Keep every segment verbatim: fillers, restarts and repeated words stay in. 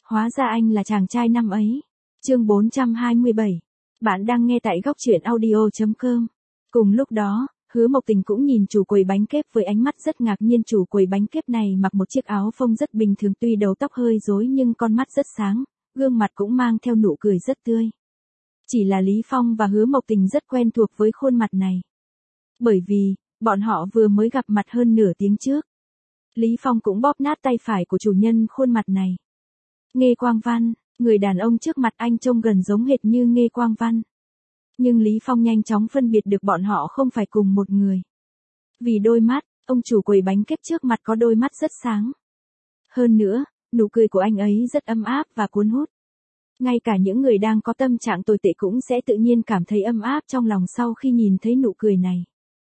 Hóa ra anh là chàng trai năm ấy. Chương bốn trăm hai mươi bảy. Bạn đang nghe tại góc truyện audio chấm com. Cùng lúc đó, Hứa Mộc Tình cũng nhìn chủ quầy bánh kép với ánh mắt rất ngạc nhiên. Chủ quầy bánh kép này mặc một chiếc áo phông rất bình thường, tuy đầu tóc hơi rối nhưng con mắt rất sáng, gương mặt cũng mang theo nụ cười rất tươi. Chỉ là Lý Phong và Hứa Mộc Tình rất quen thuộc với khuôn mặt này. Bởi vì, bọn họ vừa mới gặp mặt hơn nửa tiếng trước. Lý Phong cũng bóp nát tay phải của chủ nhân khuôn mặt này. Nghê Quang Văn, người đàn ông trước mặt anh trông gần giống hệt như Nghê Quang Văn. Nhưng Lý Phong nhanh chóng phân biệt được bọn họ không phải cùng một người. Vì đôi mắt, ông chủ quầy bánh kép trước mặt có đôi mắt rất sáng. Hơn nữa, nụ cười của anh ấy rất ấm áp và cuốn hút. Ngay cả những người đang có tâm trạng tồi tệ cũng sẽ tự nhiên cảm thấy ấm áp trong lòng sau khi nhìn thấy nụ cười này.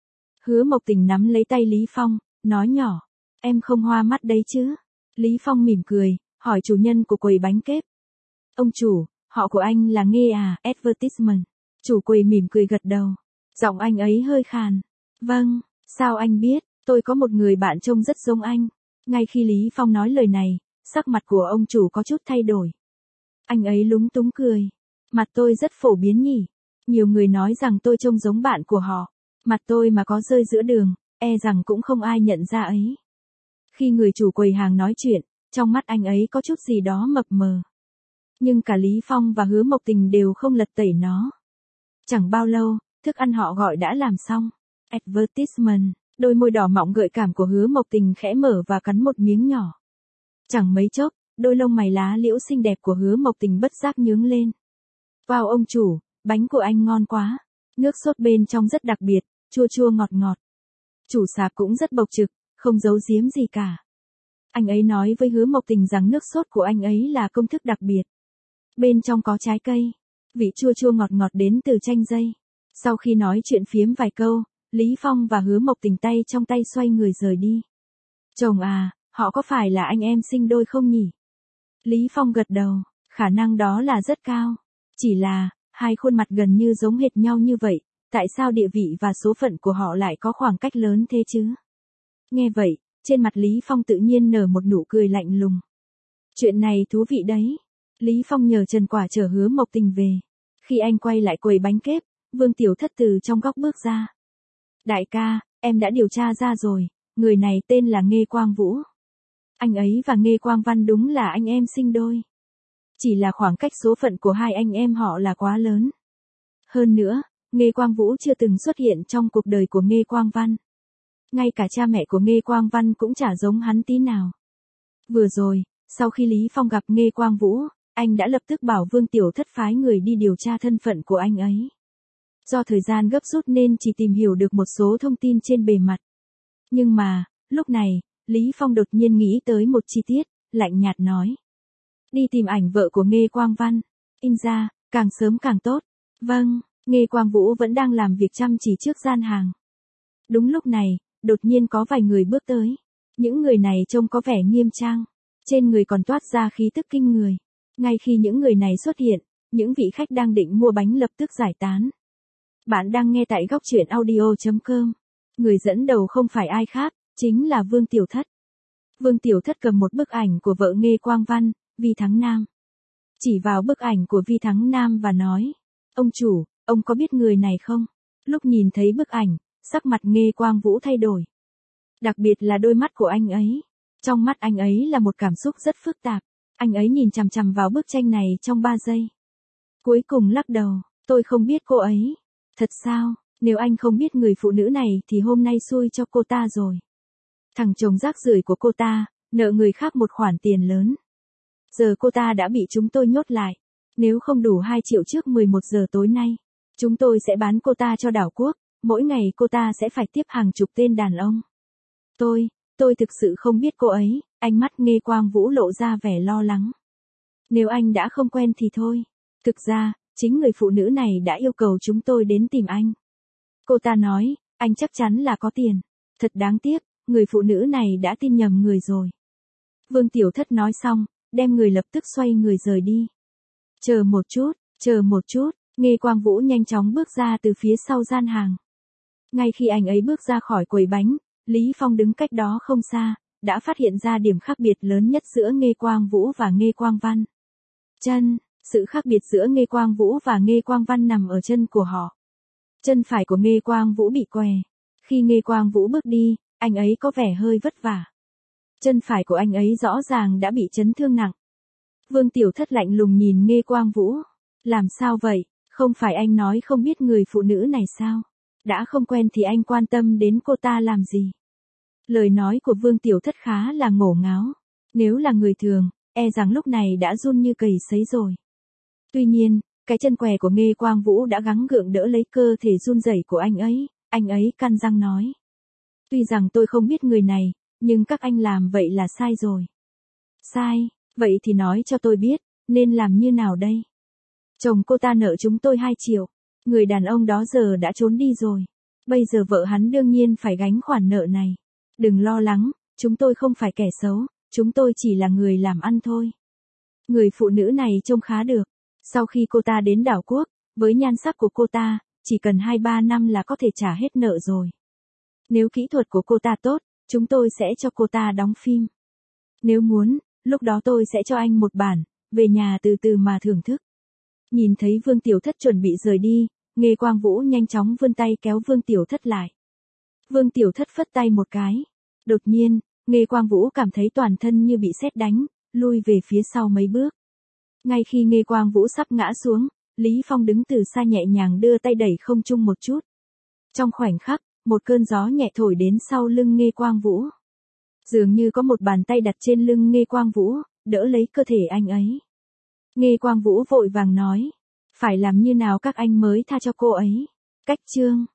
Hứa Mộc Tình nắm lấy tay Lý Phong, nói nhỏ, em không hoa mắt đấy chứ? Lý Phong mỉm cười, hỏi chủ nhân của quầy bánh kép. Ông chủ, họ của anh là Nghê à, advertisement. Chủ quầy mỉm cười gật đầu. Giọng anh ấy hơi khàn. Vâng, sao anh biết, tôi có một người bạn trông rất giống anh. Ngay khi Lý Phong nói lời này, sắc mặt của ông chủ có chút thay đổi. Anh ấy lúng túng cười. Mặt tôi rất phổ biến nhỉ. Nhiều người nói rằng tôi trông giống bạn của họ. Mặt tôi mà có rơi giữa đường, e rằng cũng không ai nhận ra ấy. Khi người chủ quầy hàng nói chuyện, trong mắt anh ấy có chút gì đó mập mờ. Nhưng cả Lý Phong và Hứa Mộc Tình đều không lật tẩy nó. Chẳng bao lâu, thức ăn họ gọi đã làm xong. Advertisement, đôi môi đỏ mọng gợi cảm của Hứa Mộc Tình khẽ mở và cắn một miếng nhỏ. Chẳng mấy chốc, đôi lông mày lá liễu xinh đẹp của Hứa Mộc Tình bất giác nhướng lên. Wow ông chủ, bánh của anh ngon quá. Nước sốt bên trong rất đặc biệt, chua chua ngọt ngọt. Chủ sạp cũng rất bộc trực, không giấu giếm gì cả. Anh ấy nói với Hứa Mộc Tình rằng nước sốt của anh ấy là công thức đặc biệt. Bên trong có trái cây, vị chua chua ngọt ngọt đến từ chanh dây. Sau khi nói chuyện phiếm vài câu, Lý Phong và Hứa Mộc Tình tay trong tay xoay người rời đi. Chồng à, họ có phải là anh em sinh đôi không nhỉ? Lý Phong gật đầu, khả năng đó là rất cao. Chỉ là, hai khuôn mặt gần như giống hệt nhau như vậy, tại sao địa vị và số phận của họ lại có khoảng cách lớn thế chứ? Nghe vậy, trên mặt Lý Phong tự nhiên nở một nụ cười lạnh lùng. Chuyện này thú vị đấy. Lý Phong nhờ Trần Quả chở Hứa Mộc Tình về. Khi anh quay lại quầy bánh kép, Vương Tiểu Thất từ trong góc bước ra. Đại ca, em đã điều tra ra rồi, người này tên là Nghê Quang Vũ. Anh ấy và Nghê Quang Văn đúng là anh em sinh đôi. Chỉ là khoảng cách số phận của hai anh em họ là quá lớn. Hơn nữa, Nghê Quang Vũ chưa từng xuất hiện trong cuộc đời của Nghê Quang Văn. Ngay cả cha mẹ của Nghê Quang Văn cũng chả giống hắn tí nào. Vừa rồi, sau khi Lý Phong gặp Nghê Quang Vũ, anh đã lập tức bảo Vương Tiểu Thất phái người đi điều tra thân phận của anh ấy. Do thời gian gấp rút nên chỉ tìm hiểu được một số thông tin trên bề mặt. Nhưng mà, lúc này, Lý Phong đột nhiên nghĩ tới một chi tiết, lạnh nhạt nói. Đi tìm ảnh vợ của Nghê Quang Văn. In ra, càng sớm càng tốt. Vâng, Nghê Quang Vũ vẫn đang làm việc chăm chỉ trước gian hàng. Đúng lúc này, đột nhiên có vài người bước tới. Những người này trông có vẻ nghiêm trang. Trên người còn toát ra khí tức kinh người. Ngay khi những người này xuất hiện, những vị khách đang định mua bánh lập tức giải tán. Bạn đang nghe tại góc truyện audio chấm com. Người dẫn đầu không phải ai khác, chính là Vương Tiểu Thất. Vương Tiểu Thất cầm một bức ảnh của vợ Nghê Quang Văn, Vi Thắng Nam. Chỉ vào bức ảnh của Vi Thắng Nam và nói, ông chủ, ông có biết người này không? Lúc nhìn thấy bức ảnh, sắc mặt Nghê Quang Vũ thay đổi. Đặc biệt là đôi mắt của anh ấy. Trong mắt anh ấy là một cảm xúc rất phức tạp. Anh ấy nhìn chằm chằm vào bức tranh này trong ba giây. Cuối cùng lắc đầu, tôi không biết cô ấy. Thật sao, nếu anh không biết người phụ nữ này thì hôm nay xui cho cô ta rồi. Thằng chồng rác rưởi của cô ta, nợ người khác một khoản tiền lớn. Giờ cô ta đã bị chúng tôi nhốt lại. Nếu không đủ hai triệu trước mười một giờ tối nay, chúng tôi sẽ bán cô ta cho đảo quốc. Mỗi ngày cô ta sẽ phải tiếp hàng chục tên đàn ông. Tôi, tôi thực sự không biết cô ấy. Ánh mắt Nghê Quang Vũ lộ ra vẻ lo lắng. Nếu anh đã không quen thì thôi. Thực ra, chính người phụ nữ này đã yêu cầu chúng tôi đến tìm anh. Cô ta nói, anh chắc chắn là có tiền. Thật đáng tiếc, người phụ nữ này đã tin nhầm người rồi. Vương Tiểu Thất nói xong, đem người lập tức xoay người rời đi. Chờ một chút, chờ một chút, Nghê Quang Vũ nhanh chóng bước ra từ phía sau gian hàng. Ngay khi anh ấy bước ra khỏi quầy bánh, Lý Phong đứng cách đó không xa, đã phát hiện ra điểm khác biệt lớn nhất giữa Nghê Quang Vũ và Nghê Quang Văn. Chân, sự khác biệt giữa Nghê Quang Vũ và Nghê Quang Văn nằm ở chân của họ. Chân phải của Nghê Quang Vũ bị què. Khi Nghê Quang Vũ bước đi, anh ấy có vẻ hơi vất vả. Chân phải của anh ấy rõ ràng đã bị chấn thương nặng. Vương Tiểu Thất lạnh lùng nhìn Nghê Quang Vũ. Làm sao vậy, không phải anh nói không biết người phụ nữ này sao? Đã không quen thì anh quan tâm đến cô ta làm gì? Lời nói của Vương Tiểu Thất khá là ngổ ngáo. Nếu là người thường, e rằng lúc này đã run như cầy sấy rồi. Tuy nhiên, cái chân què của Nghê Quang Vũ đã gắng gượng đỡ lấy cơ thể run rẩy của anh ấy, anh ấy cắn răng nói. Tuy rằng tôi không biết người này, nhưng các anh làm vậy là sai rồi. Sai, vậy thì nói cho tôi biết, nên làm như nào đây? Chồng cô ta nợ chúng tôi hai triệu, người đàn ông đó giờ đã trốn đi rồi. Bây giờ vợ hắn đương nhiên phải gánh khoản nợ này. Đừng lo lắng, chúng tôi không phải kẻ xấu, chúng tôi chỉ là người làm ăn thôi. Người phụ nữ này trông khá được. Sau khi cô ta đến đảo quốc, với nhan sắc của cô ta, chỉ cần hai ba năm là có thể trả hết nợ rồi. Nếu kỹ thuật của cô ta tốt, chúng tôi sẽ cho cô ta đóng phim. Nếu muốn, lúc đó tôi sẽ cho anh một bản, về nhà từ từ mà thưởng thức. Nhìn thấy Vương Tiểu Thất chuẩn bị rời đi, Nghê Quang Vũ nhanh chóng vươn tay kéo Vương Tiểu Thất lại. Vương Tiểu Thất phất tay một cái. Đột nhiên, Nghê Quang Vũ cảm thấy toàn thân như bị sét đánh, lui về phía sau mấy bước. Ngay khi Nghê Quang Vũ sắp ngã xuống, Lý Phong đứng từ xa nhẹ nhàng đưa tay đẩy không trung một chút. Trong khoảnh khắc, một cơn gió nhẹ thổi đến sau lưng Nghê Quang Vũ. Dường như có một bàn tay đặt trên lưng Nghê Quang Vũ, đỡ lấy cơ thể anh ấy. Nghê Quang Vũ vội vàng nói, phải làm như nào các anh mới tha cho cô ấy? Cách chương